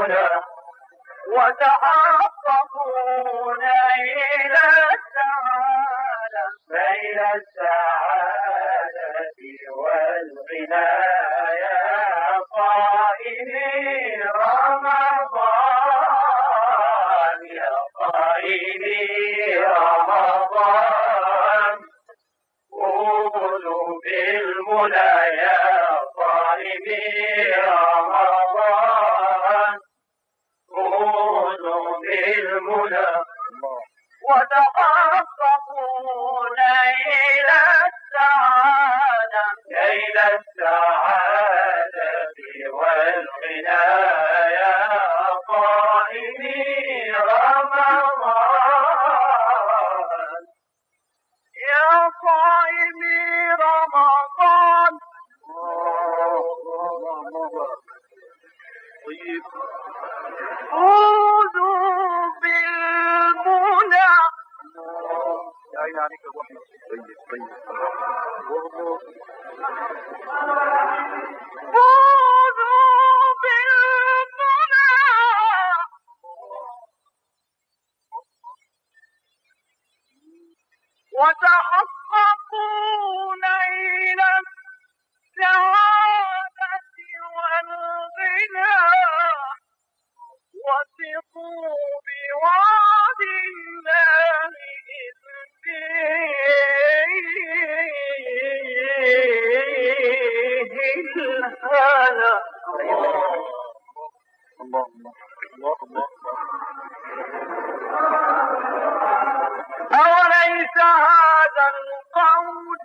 بالمنى وتحققون إلى السعادة بين السعادة والغنى يا قائدي رمضان يا قائدي رمضان قولوا بالمنى يا قائدي رمضان قولوا بالمنى وتحققون إلى السعادة إلى السعادة والغنى يا قائدي رمضان يا قائدي رمضان طيب خذوا بالمنى يا عيني عليك يا ابو احمد. طيب خذوا بالمنى وتحققون إلى السعادة والغنى وثقوا بوعد الله إذ فيه الهنا أوليس هذا القول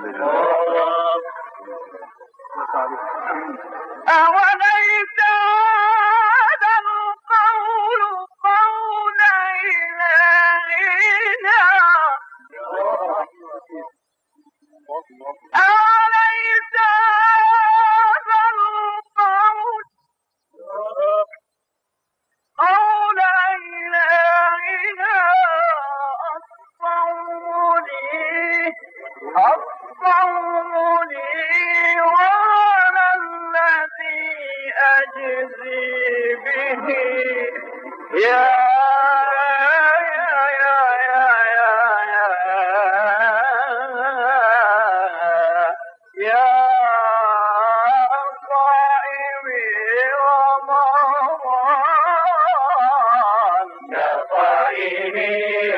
أوليس هذا القول قول إلهنا أوليس هذا القول قول إلهنا الصوم لي وأنا الذي أجزي به يا صائمي رمضان يا صائمي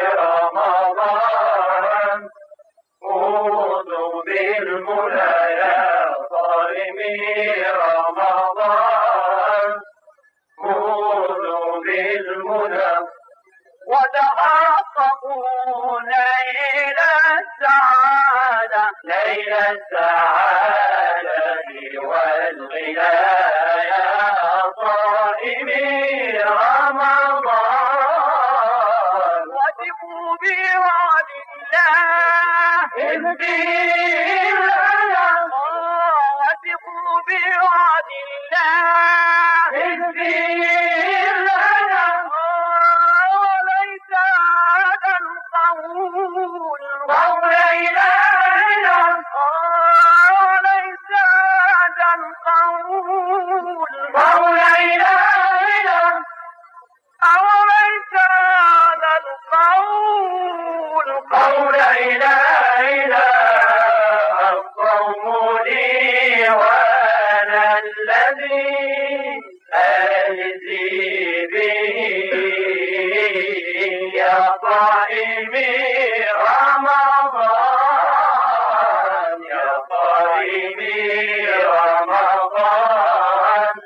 رمضان خذوا بالمنى يا صائمي رمضان خذوا بالمنى وتحققون إلى السعادة إلى السعادة والغنى يا صائمي رمضان وثقوا بوعد الله إذ فيه وثقوا بوعد الله إذ فيه وليس هذا القول قول إلهنا وليس هذا القول قول إلهنا أوليس هذا القول قول إلهنا الصوم لي وأنا الذي أجزي به يا صائمي رمضان يا صائمي رمضان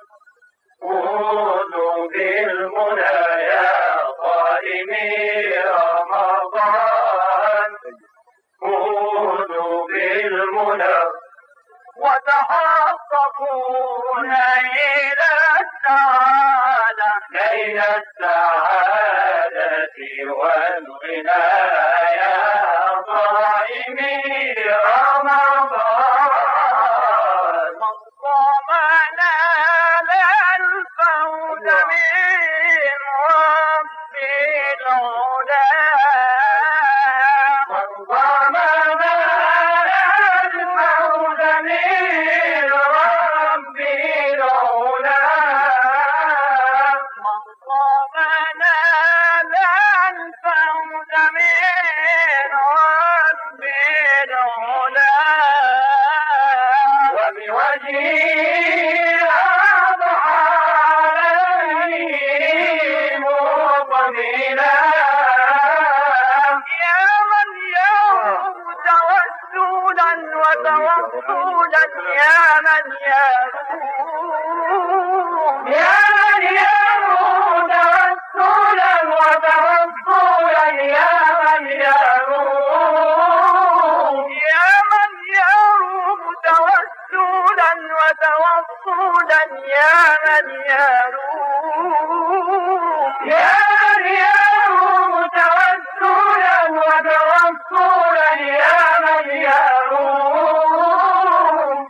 خذوا بالمنى يا صائمي رمضان خذوا بالمنى وتحققون إلى السعادة بين السعادة والغنى يا صائمي رمضان من صام نال الفوز من رب العلا من صام نال الفوز من رب العلا توسلا يا من يروم يا من يروم توسلا وتوسلا يا من يروم يا من يروم توسلا وتوسلا يا من يروم يا من يروم توسلا وتوسلا يا من يروم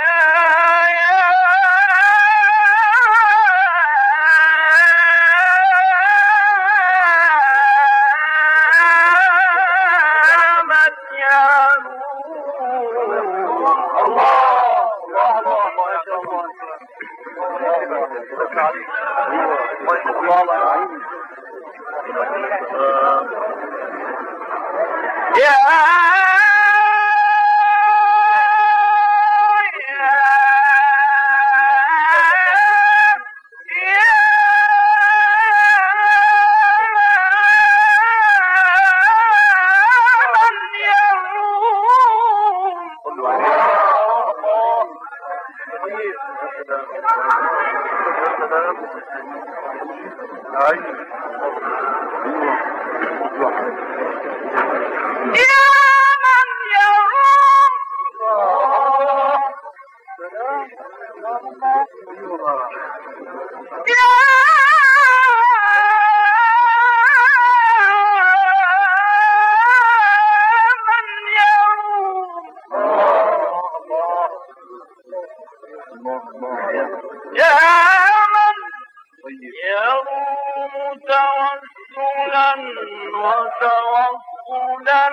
وتوصلا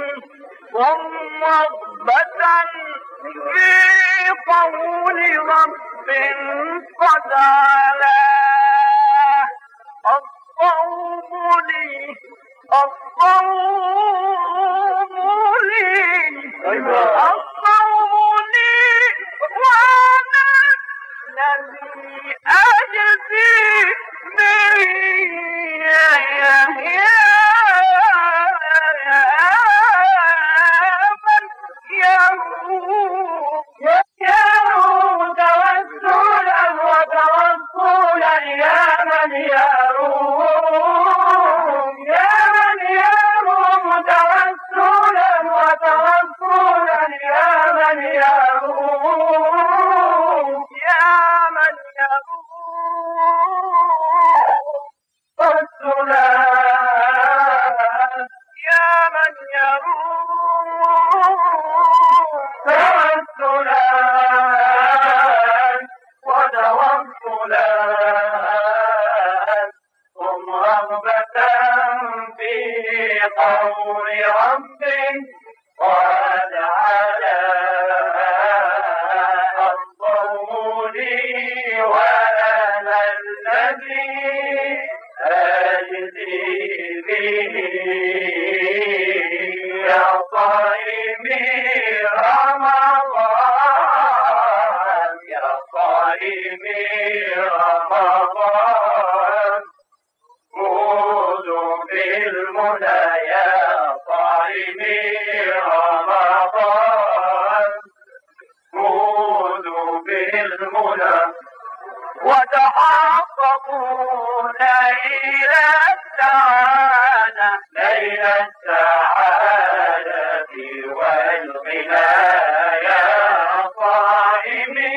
ورغبة في قول رب قد علاه الصوم لي الصوم لي الصوم لي وانا الذي اجزي به قول رب قد على الصوم لي وأنا الذي أجزي به يا صائمي رمضان يا صائمي رمضان خذ بالمنى يا صائمي رمضان خذ بالمنى وتحققوا ليل السعادة ليل السعادة والغنى يا صائمي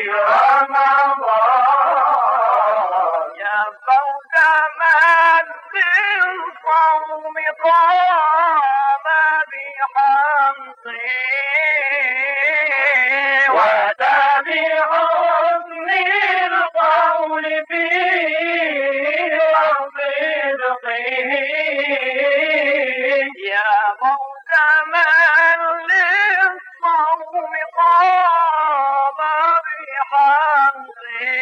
رمضان يا فوز من بالصوم قام بحمده وتبحسن القول فيه وصدقه يا موت من للصوم قام بحمده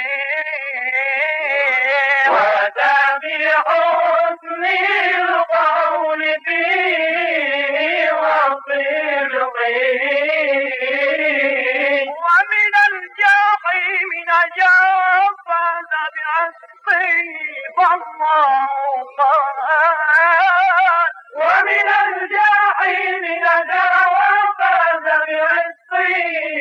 وتبحسن القول فيه وصدقه ومن الجحيم نجا فاز بعصره فالله قال ومن الجحيم نجا وفاز بعصره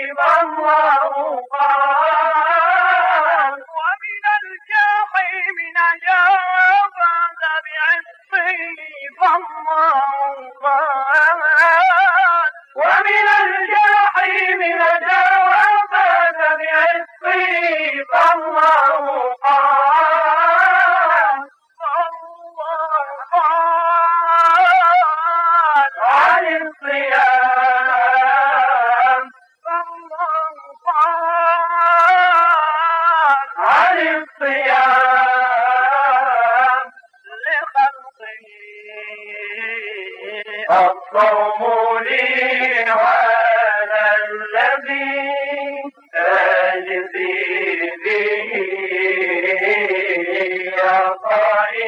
الصوم لي على الذي أجزي به يا